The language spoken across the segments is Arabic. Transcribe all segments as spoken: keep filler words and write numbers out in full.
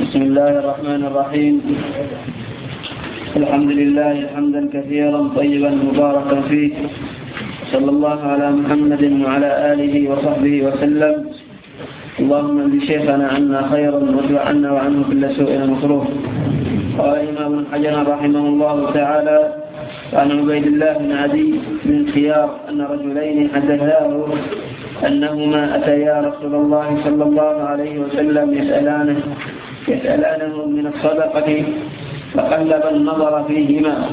بسم الله الرحمن الرحيم. الحمد لله حمدا كثيرا طيبا مباركا فيه، صلى الله على محمد وعلى آله وصحبه وسلم. اللهم اجز شيخنا عنا خيرا وادع عنا وعنه كل سوء مكروه. قال الإمام ابن حجر رحمه الله تعالى عن عبيد الله بن عدي بن خيار أن رجلين حدثاه أنهما أتيا رسول الله صلى الله عليه وسلم يسألانه يسألانه من الصدقة، فقلب النظر فيهما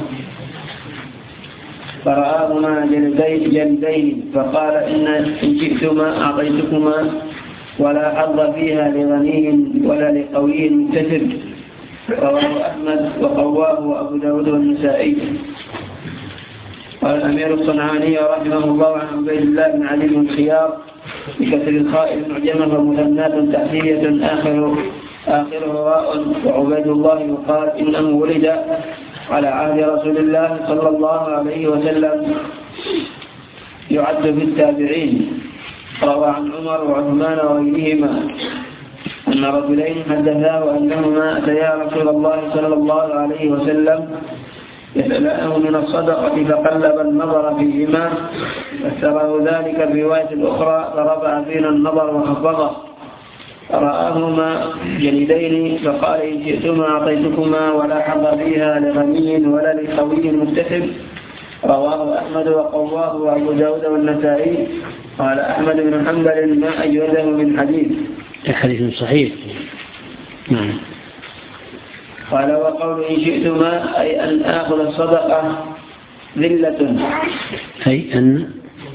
فرآهما جلدين فقال إن شئتما أعطيتكما ولا حظ فيها لغني ولا لقوي مكتسب. رواه أحمد وقواه أبو داود والنسائي. قال الأمير الصنعاني رحمه الله عن عبيد الله بن علي بن خيار بكسر الخاء المعجمة ومثنات تحتية آخر آخره راء، وعبيد الله يقال إنه ولد على عهد رسول الله صلى الله عليه وسلم، يعد في التابعين. روى عن عمر وعثمان وغيرهما أن رجلين حدثاه أنهما أتيا رسول الله صلى الله عليه وسلم يسألانه من الصدقة، فقلب النظر فيهما فسره ذلك الرواية الأخرى فرفع فينا النظر وخفضه، فرآهما جلدين فقال إن شئتما أعطيتكما ولا حظ فيها لغني ولا لقوي مكتسب. رواه أحمد وقواه وأبو داود والنسائي. قال أحمد بن حنبل ما أجوده من حديث حديث صحيح. نعم. قال وقول إن شئتما أي أن آخذ الصدقة ذلة، أي أن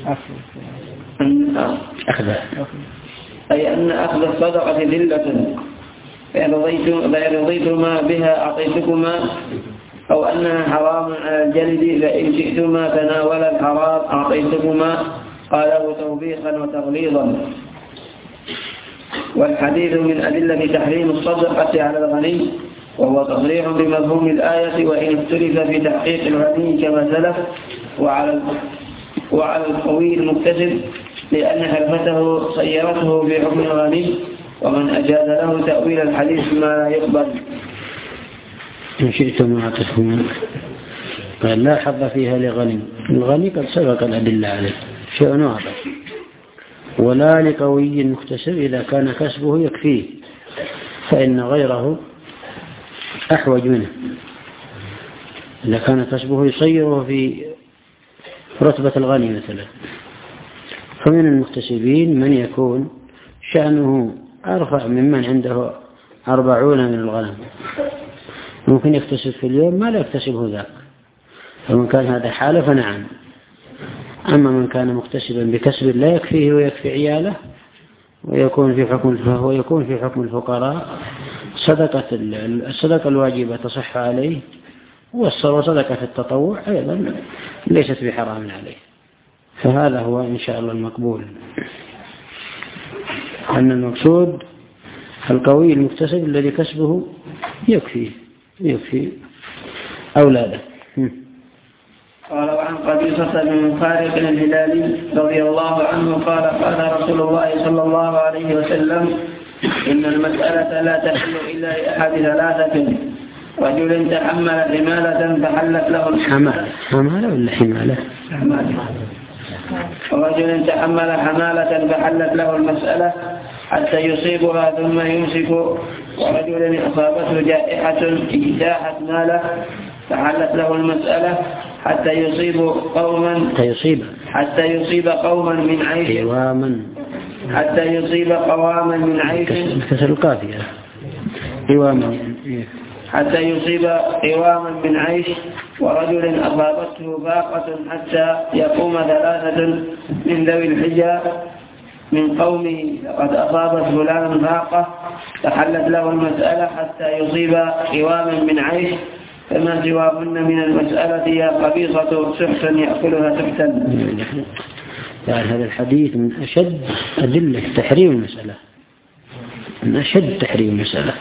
أخذ أي أن أخذ الصدقة ذلة، فإن رضيتما بها أعطيتكما، أو أنها حرام على الجلد، فإن شئتما تناول الحرام أعطيتكما. قاله توبيخا وتغليظا. والحديث من أدلة تحريم الصدقة على الغني، وهو تصريح بمفهوم الآية، وإن اختلف في تحقيق الغني كما سلف وعلى وعلى القوي المكتسب، لأن حرفته صيرته في حكم الغني، ومن أجاز له تأويل الحديث ما لا يقبل. إن شئتم أعطيتكم قال لا حظ فيها لغني، الغني قد سبق الأدلة عليه شيء واضح، ولا لقوي مكتسب إذا كان كسبه يكفيه، فإن غيره أحوج منه إذا كان كسبه يصيره في رتبة الغني مثلا. فمن المكتسبين من يكون شأنه أرفع ممن عنده أربعون من الغنم، ممكن يكتسب في اليوم ما لا يكتسبه ذاك، فمن كان هذا حاله فنعم. أما من كان مكتسبا بكسب لا يكفيه ويكفي عياله ويكون في حكم فهو يكون في حكم الفقراء، صدقة الصدقة الواجبة تصح عليه، وصدقة التطوع أيضا ليست بحرام عليه. فهذا هو إن شاء الله المقبول، أن المقصود القوي المكتسب الذي كسبه يكفي يكفي أولاده. قال وعن قبيصة بن خالد الهلالي رضي الله عنه قال قال رسول الله صلى الله عليه وسلم إن المسألة لا تحل إلا لأحد ثلاثة: رجل تحمل حمالة فحلت له حمالة حمالة ولا حمالة حمالة ورجل تحمل حمالة فحلت له المسألة حتى يصيبها ثم يمسك، ورجل أصابته جائحة اجتاحت ماله فحلت له المسألة حتى يصيب قوما يصيب حتى يصيب قوما من عيش قواما حتى يصيب قواما من عيش كسر القافية قواما حتى يصيب قواما من عيش، ورجل أصابته فاقة حتى يقوم ثلاثة من ذوي الحجة من قومه قد أصابت فلانا فاقة فحلت له المسألة حتى يصيب قواما من عيش، فما سواهن من المسألة يا قبيصة سحتا يأكلها سحتا. يعني هذا الحديث من أشد أدلة تحريم المسألة، من أشد تحريم المسألة،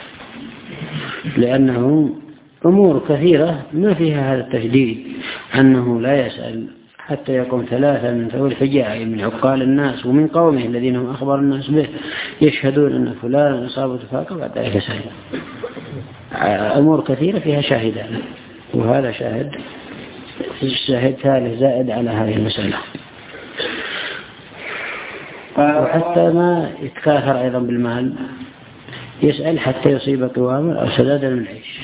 لأنه أمور كثيرة ما فيها هذا التشديد، أنه لا يسأل حتى يقوم ثلاثة من ذوي الحجة من عقال الناس ومن قومه الذين هم أخبر الناس به يشهدون أن فلان أصابته فاقة بعد ذلك سهل. أمور كثيرة فيها شاهدان، وهذا شاهد شاهد ثالث زائد على هذه المسألة. وحتى ما يتكاثر أيضا بالمال يسأل حتى يصيب قواما أو سدادا من العيش.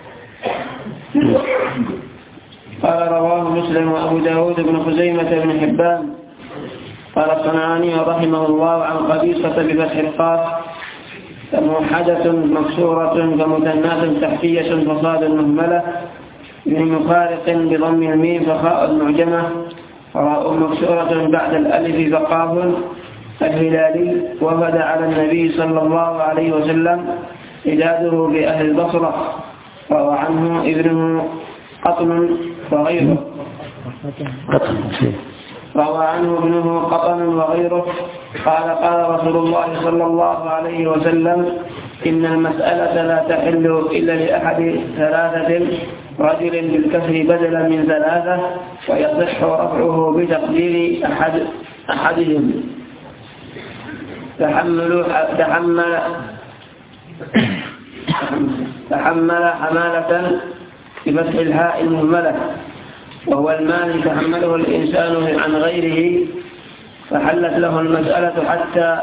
قال رواه مسلم وأبو داود بن خزيمة بن حبان. قال الصنعاني رحمه الله عن قبيصة بفتح القاف موحدة مكسورة كمثناة تحتية فصاد مهملة من مفارق بضم الميم فخاء المعجمة وراء مكسورة بعد الألف فقاف الهلالي وفد على النبي صلى الله عليه وسلم إداده بأهل البصرة روى عنه ابنه قطن وغيره روى عنه ابنه قطن وغيره قال قال رسول الله صلى الله عليه وسلم إن المسألة لا تحل إلا لأحد ثلاثة رجل بالكسر بدلا من ثلاثة ويصح رفعه بتقدير أحد أحدهم تحمل تحمل تحمل حمالة بفتح الهاء المهملة وهو المال تحمله الإنسان عن غيره فحلت له المسألة حتى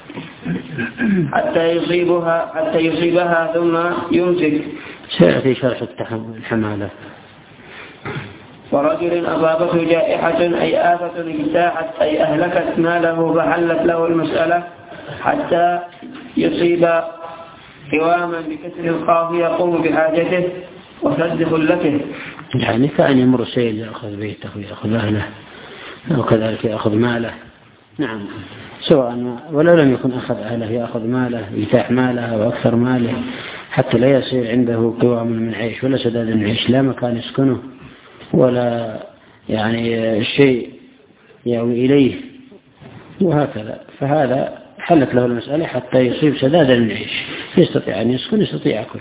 حتى يصيبها حتى يصيبها ثم يمسك. سيأتي شرح الحمالة. ورجل أصابته جائحة أي آفة اجتاحت أي أهلكت ماله فحلت له المسألة حتى يصيب قواما بكسر القاف يقوم بحاجته وسد خلته. يعني كأن يمر شيء يأخذ بيته ويأخذ أهله وكذلك يأخذ ماله. نعم سواء ولو لم يكن أخذ أهله يأخذ ماله يتاح ماله وأكثر ماله حتى لا يصير عنده قوام من عيش ولا سداد من عيش لا مكان يسكنه ولا يعني شيء يأوي إليه وهكذا. فهذا حلت له المسألة حتى يصيب سدادا من عيش يستطيع أن يسكن يستطيع أكل.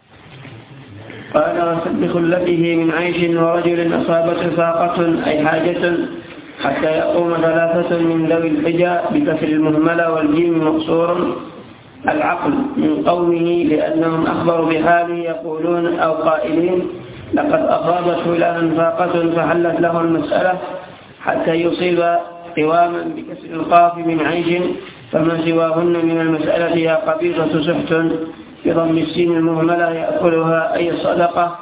قال وسد خلته من عيش ورجل أصابته فاقة أي حاجة حتى يقوم ثلاثة من ذوي الحجة بكسر المهملة والجيم مقصور العقل من قومه لأنهم أخبروا بحاله يقولون أو قائلين لقد أصابت فلان فاقة فحلت له المسألة حتى يصيب قواما بكسر القاف من عيش فما سواهن من المسألة يا قبيصة سحت بضم السين المهملة يأكلها أي الصدقة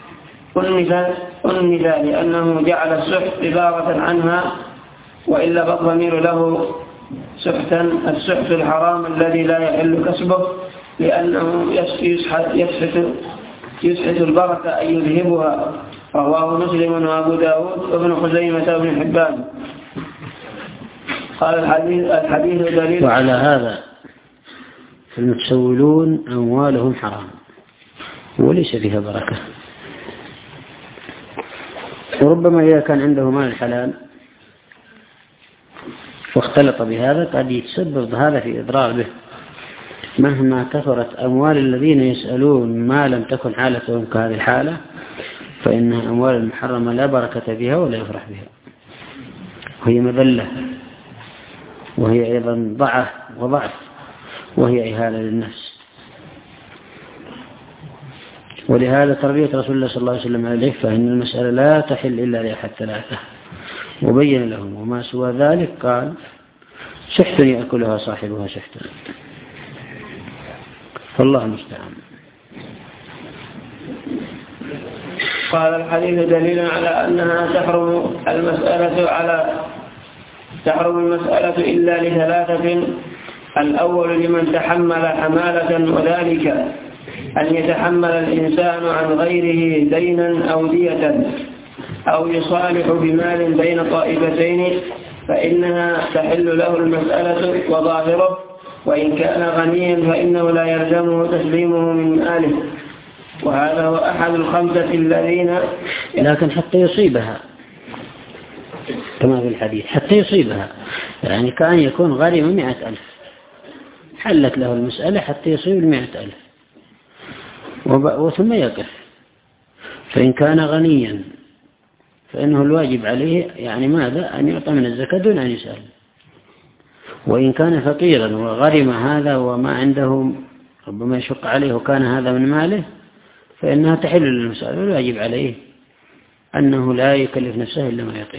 أنثى لأنه جعل السحت عبارة عنها وإلا فالضمير له سحتا السحت الحرام الذي لا يحل كسبه لأنه يسحت يسحت البركة أي يذهبها. رواه مسلم وأبو داود وابن خزيمة وابن حبان. قال الحديث الحديث دليل. وعلى هذا المتسولون أموالهم حرام وليس فيها بركة. وربما إذا كان عنده مال حلال واختلط بهذا قد يتسبب هذا في إضرار به مهما كثرت أموال الذين يسألون ما لم تكن حالتهم كهذه الحالة فإنها أموال محرمة لا بركة فيها ولا يفرح بها وهي مذلة وهي أيضا ضعف وضعف وهي إهانة للنفس. ولهذا تربية رسول الله صلى الله عليه وسلم عليه فإن المسألة لا تحل إلا لأحد ثلاثة وبين لهم وما سوى ذلك قال سحت يأكلها صاحبها سحتا فالله المستعان. قال الحديث دليل على أنها تحرم المسألة على تحرم المسألة إلا لثلاثة. الأول لمن تحمل حمالة وذلك أن يتحمل الإنسان عن غيره دينا أو دية أو يصالح بمال بين طائفتين فإنها تحل له المسألة وظاهره وإن كان غنيا فإنه لا يلزمه تسليمه من ماله وهذا هو أحد الخمسة الذين لكن حتى يصيبها كما في الحديث حتى يصيبها يعني كأن يكون غريم مئة ألف حلت له المسألة حتى يصيب المئة ألف وثم يقف. فإن كان غنيا فإنه الواجب عليه يعني ماذا؟ أن يعطى من الزكاة دون أن يسأل. وإن كان فقيرا وغرم هذا وما عنده ربما يشق عليه وكان هذا من ماله فإنها تحل للمسألة، والواجب عليه أنه لا يكلف نفسه إلا ما يطيق.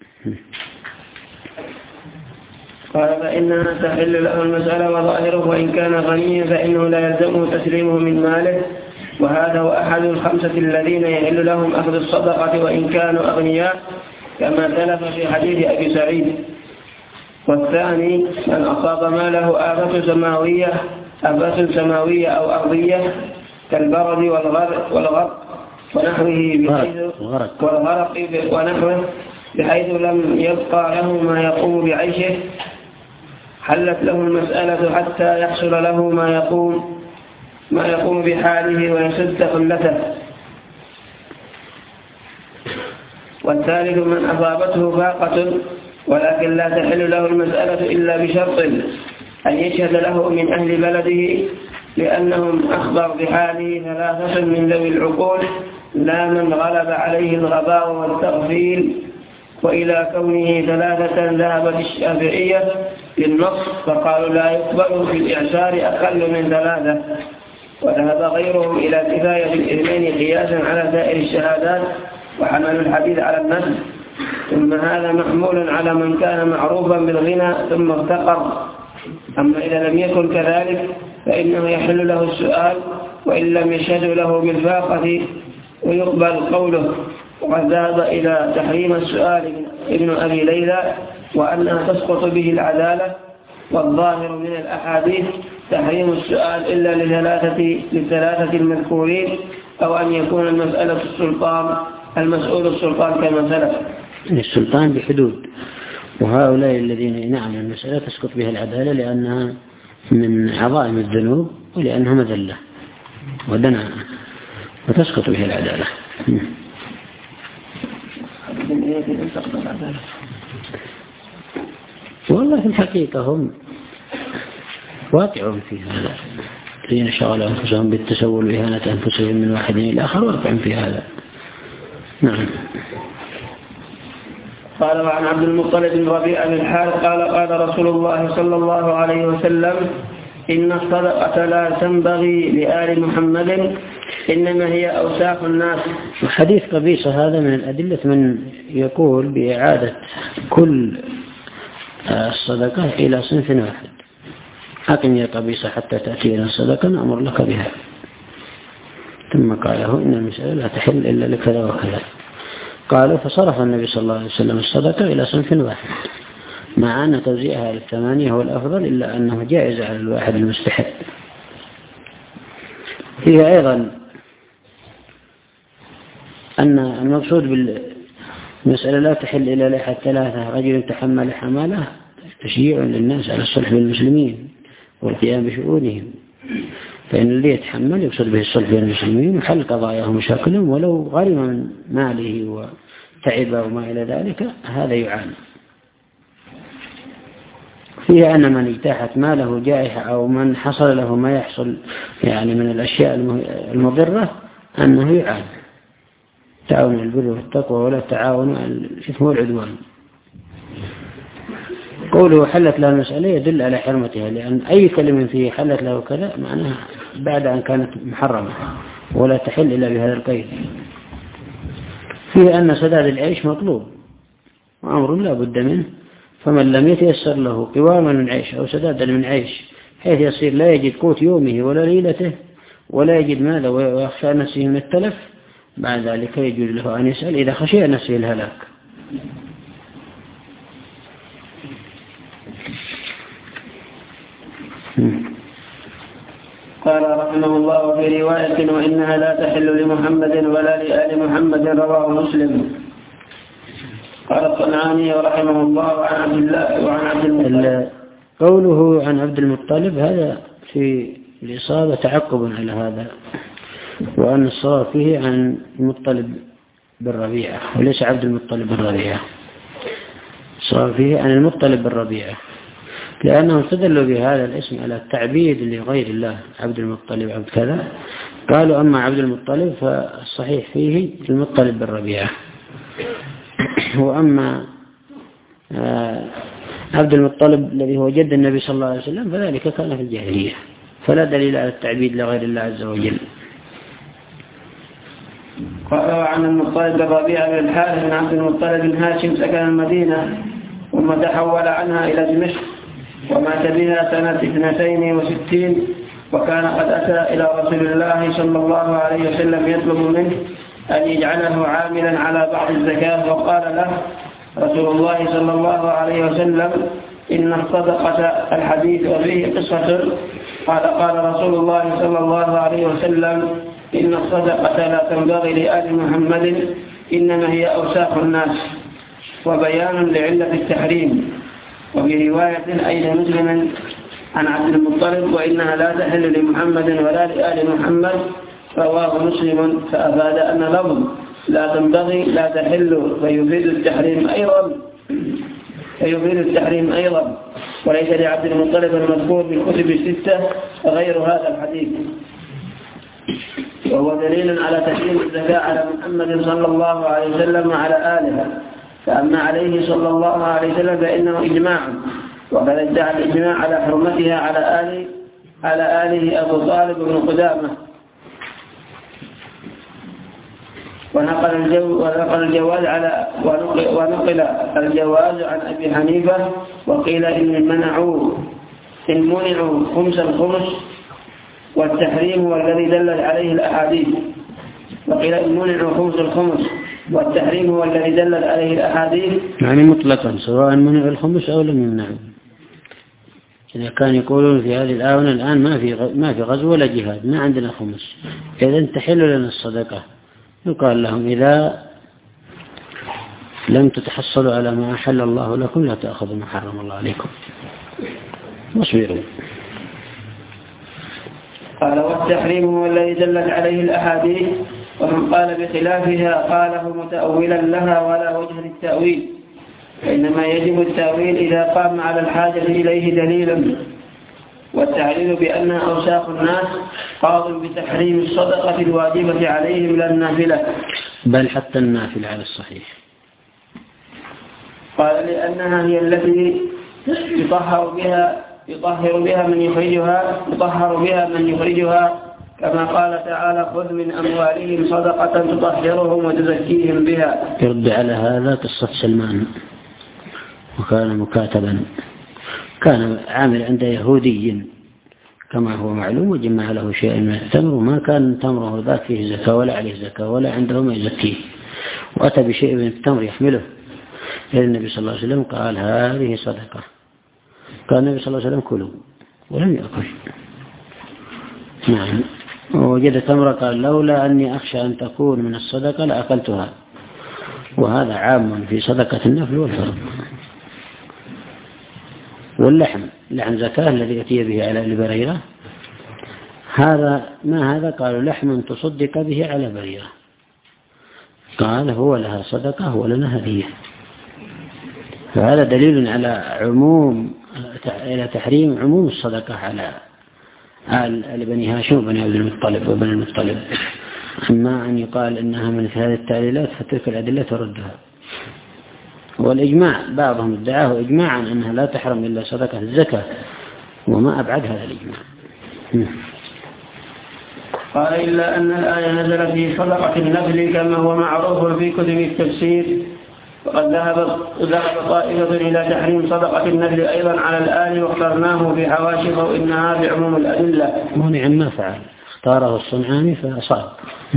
قال فإنها تحل له المسألة وظاهره وإن كان غنيا فإنه لا يلزمه تسليمه من ماله، وهذا هو أحد الخمسة الذين يحل لهم أخذ الصدقة وإن كانوا أغنياء كما تلف في حديث أبي سعيد. والثاني من أصاب ماله آفة سماوية آفة سماوية أو أرضية كالبرد والغرق والغرق ونحوه بحيث والغرق ونحوه بحيث لم يبقى له ما يقوم بعيشه حلت له المسألة حتى يحصل له ما يقوم ما يقوم بحاله ويسد قلته. والثالث من أصابته فاقة ولكن لا تحل له المسألة إلا بشرط أن يشهد له من أهل بلده لأنهم أخبر بحاله ثلاثة من ذوي العقول لا من غلب عليه الغباء والتغفيل. وإلى كونه ثلاثة ذهبت الشافعية للنص فقالوا لا يقبل في الإعسار أقل من ثلاثة، وذهب غيرهم إلى كفاية الاثنين قياسا على سائر الشهادات وحملوا الحديث على النفس. ثم هذا محمول على من كان معروفا بالغنى ثم افتقر. أما إذا لم يكن كذلك فإنه يحل له السؤال وإن لم يشهد له بالفاقة ويقبل قوله. وقد ذهب إلى تحريم السؤال ابن أبي ليلى وأنها تسقط به العدالة، والظاهر من الأحاديث تحريم السؤال إلا لثلاثة للثلاثة المذكورين أو أن يكون المسألة السلطان المسؤول السلطان كما سلف. السلطان بحدود، وهؤلاء الذين نعم المسألة تسقط بها العدالة لأنها من عظائم الذنوب ولأنها مذلة ودناء وتسقط بها العدالة. والله في الحقيقة هم واقعون في هذا، الذين شغلوا أنفسهم بالتسول وإهانة أنفسهم من واحد إلى آخر واقعون في هذا. نعم. قال وعن عبد المطلب بن ربيعة بن الحارث قال قال رسول الله صلى الله عليه وسلم إن الصدقة لا تنبغي لآل محمد إنما هي أوساخ الناس. حديث قبيصة هذا من الأدلة من يقول بإعادة كل الصدقة إلى صنف واحد. أقم يا قبيصة حتى تأتي إلى الصدقة أمر لك بها. ثم قاله إن المسألة لا تحل إلا لكذا وكذا. قالوا فصرف النبي صلى الله عليه وسلم الصدقة إلى صنف واحد، مع أن توزيعها للثمانية هو الأفضل إلا أنه جائز على الواحد المستحق. فيها أيضا أن المقصود بالمسألة لا تحل إلا لأحد ثلاثة: رجل تحمل حمالة تشجيع للناس على الصلح بالمسلمين والقيام بشؤونهم، فإن الذي يتحمل يقصد به الصلح بالمسلمين وحل قضاياهم ومشاكلهم ولو غرم من ماله وتعب وما إلى ذلك هذا يعان. فيها أن من اجتاحت ماله جائحة أو من حصل له ما يحصل يعني من الأشياء المضرة أنه يعان. تعاون البر والتقوى ولا تعاون الإثم والعدوان. قوله حلت له المسألة يدل على حرمتها، لأن أي كلمة فيه حلت له كذا معناها بعد أن كانت محرمة ولا تحل إلا بهذا القيد. فيه أن سداد العيش مطلوب وأمر لا بد منه، فمن لم يتيسر له قواما من عيش أو سدادا من عيش حيث يصير لا يجد قوت يومه ولا ليلته ولا يجد ماله ويخشى نفسه من التلف، بعد ذلك يجوز له أن يسأل إذا خشي نفسه الهلاك. قال رحمه الله في رواية وإنها لا تحل لمحمد ولا لآل محمد رواه مسلم. قال الصنعاني رحمه الله عن عبد الله وعن عبد المطلب. قوله عن عبد المطلب هذا في الإصابة تعقب على هذا، وأن الصواب فيه عن المطلب بالربيعة وليس عبد المطلب بالربيعة. الصواب فيه عن المطلب بالربيعة، لأنهم استدلوا بهذا الاسم على التعبيد لغير الله، عبد المطلب عبد كذا. قالوا أما عبد المطلب فالصحيح فيه المطلب بالربيعة. وأما عبد المطلب الذي هو جد النبي صلى الله عليه وسلم فذلك كان في الجاهلية، فلا دليل على التعبيد لغير الله عز وجل. قال وعن المطلب الربيع بن الحارث بن عبد المطلب بن هاشم سكن المدينة ثم تحول عنها إلى دمشق ومات بها سنة اثنتين وستين، وكان قد أتى إلى رسول الله صلى الله عليه وسلم يطلب منه أن يجعله عاملا على بعض الزكاة، وقال له رسول الله صلى الله عليه وسلم إن الصدقة الحديث وفيه قصة. قال قال رسول الله صلى الله عليه وسلم إن الصدقة لا تنبغي لآل محمد إنما هي أوساخ الناس، وبيان لعلة التحريم. وفي رواية أي لمسلم عن عبد المطلب وإنها لا تحل لمحمد ولا لآل محمد، رواه مسلم، فأفاد أن لفظ لا تنبغي لا تحل فيفيد التحريم أيضا فيفيد التحريم أيضا وليس لعبد المطلب المذكور في الكتب الستة غير هذا الحديث، وهو دليل على تحريم الزكاة على محمد صلى الله عليه وسلم وعلى آله. فأما عليه صلى الله عليه وسلم فإنه إجماع، وقد ادعى الإجماع على حرمتها على آله على آله أبو طالب بن قدامة. ونقل الجو ونقل الجواز على ونقل, ونقل الجواز عن أبي حنيفة، وقيل إن منعوا إن منعوا خمس الخمس، والتحريم هو الذي دلت عليه الأحاديث. وقيل إن منعوا خمس الخمس والتحريم هو الذي دلت عليه الأحاديث، يعني مطلقا سواء منع الخمس أو لم يمنعوا. إذا كان يقولون في هذه الآونة الآن ما في ما في غزو ولا جهاد، ما عندنا خمس، إذا تحل لنا الصدقة، يقال لهم إذا لم تتحصلوا على ما أحل الله لكم لا تأخذوا ما حرم الله عليكم واصبروا. قال والتحريم هو الذي دلت عليه الأحاديث، ومن قال بخلافها قاله متأولا لها ولا وجه للتأويل، فإنما يجب التأويل إذا قام على الحاجة إليه دليلا. والتعليل بأنها أوساخ الناس قاض بتحريم الصدقة الواجبة عليهم لا النافلة، بل حتى النافلة على الصحيح. قال لأنها هي التي يطهر بها يطهر بها من يخرجها يطهر بها من يخرجها كما قال تعالى خذ من أموالهم صدقة تطهرهم وتزكيهم بها. يرد على هذا قصة سلمان، وكان مكاتبا، كان عامل عند يهودي كما هو معلوم، وجمع له شيء من التمر، وما كان تمره ذاك فيه زكاة ولا عليه زكاة ولا عنده ما يزكيه، وأتى بشيء من التمر يحمله إلى النبي صلى الله عليه وسلم، قال هذه صدقة. قال النبي صلى الله عليه وسلم كلوا ولم يأكل. نعم. ووجد تمرة قال لولا أني أخشى أن تكون من الصدقة لأكلتها. وهذا عام في صدقة النفل والفرض. واللحم لحم زكاة الذي أتي به على البريرة، هذا ما هذا؟ قالوا لحم تصدق به على بريرة، قال هو لها صدقة ولنا هدية. فهذا دليل على عموم إلى تحريم عموم الصدقة على آل بني هاشم وبني عبد المطلب وبني المطلب. أما أن يقال إنها من هذه التعليلات فتلك الأدلة تردها. والإجماع بعضهم ادعاه إجماعا أنها لا تحرم إلا صدقة الزكاة، وما أبعد هذا الإجماع. قال إلا أن الآية نزل في صدقة النفل كما هو معروف في كتب التفسير، وقد ذهب ذهب طائفة إلى تحريم صدقة النفل أيضا على الآل، واخترناه في حواشي وإنها بعموم الأدلة. منع ما فعل، اختاره الصنعاني فأصاب.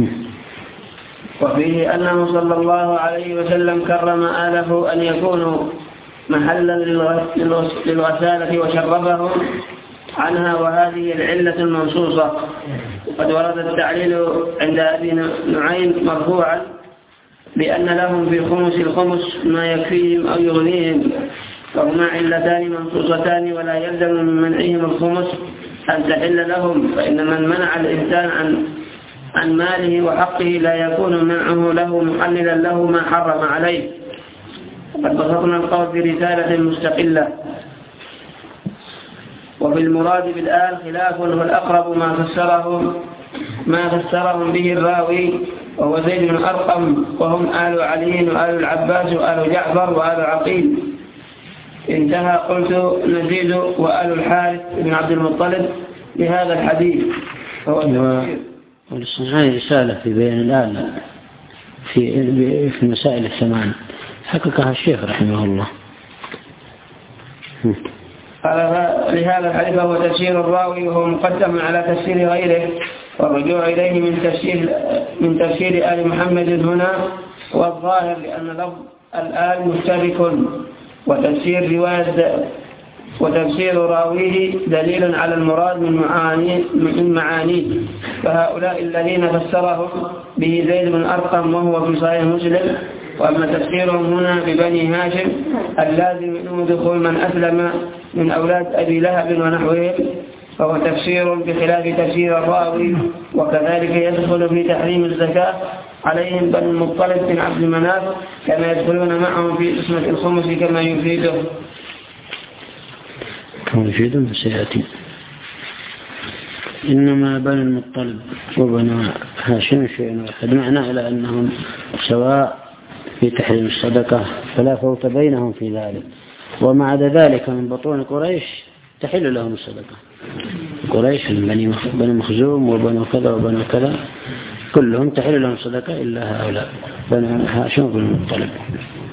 وفيه أنه صلى الله عليه وسلم كرم آله أن يكونوا محلا للغسالة وشرفهم عنها، وهذه العلة المنصوصة. قد ورد التعليل عند أبي نعيم مرفوعا بأن لهم في خمس الخمس ما يكفيهم أو يغنيهم، فهما علتان منصوصتان، ولا يلزم من منعهم الخمس أن تحل لهم، فإن من منع الإنسان عن عن ماله وحقه لا يكون منعه له محللا له ما حرم عليه. وقد بسطنا القول في رسالة مستقلة. وفي المراد بالآل خلاف، والأقرب ما فسرهم ما فسرهم به الراوي وهو زيد بن أرقم، وهم آل علي وآل العباس وآل جعفر وآل عقيل. انتهى. قلت نزيد وآل الحارث بن عبد المطلب بهذا الحديث. والصنعاني رسالة في بيان الآلة في في المسائل الثمان حققها الشيخ رحمه الله. قال لهذا الحديث هو تفسير الراوي، وهو مقدم على تفسير غيره، والرجوع إليه من تفسير من تفسير آل محمد هنا والظاهر، لأن لفظ الآل مشترك، وتفسير رواية وتفسير راويه دليل على المراد من معاني من معانيه. فهؤلاء الذين فسرهم به زيد بن أرقم وهو في صحيح مسلم. وأما تفسيرهم هنا ببني هاشم اللازم منه دخول من أسلم من أولاد أبي لهب ونحوهم، فهو تفسير بخلاف تفسير الراوي. وكذلك يدخل في تحريم الزكاة عليهم بني المطلب بن عبد المناف، كما يدخلون معهم في قسمة الخمس كما يفيده كما يفيده من سيأتي. إنما بني المطلب وبني هاشم شيء واحد، معنى إلى أنهم سواء في تحريم الصدقة، فلا فوت بينهم في ذلك. ومع ذلك من بطون قريش تحل لهم الصدقة. قريش بني مخزوم وبني كذا وبني كذا كلهم تحل لهم الصدقة إلا هؤلاء بني هاشم وبني المطلب.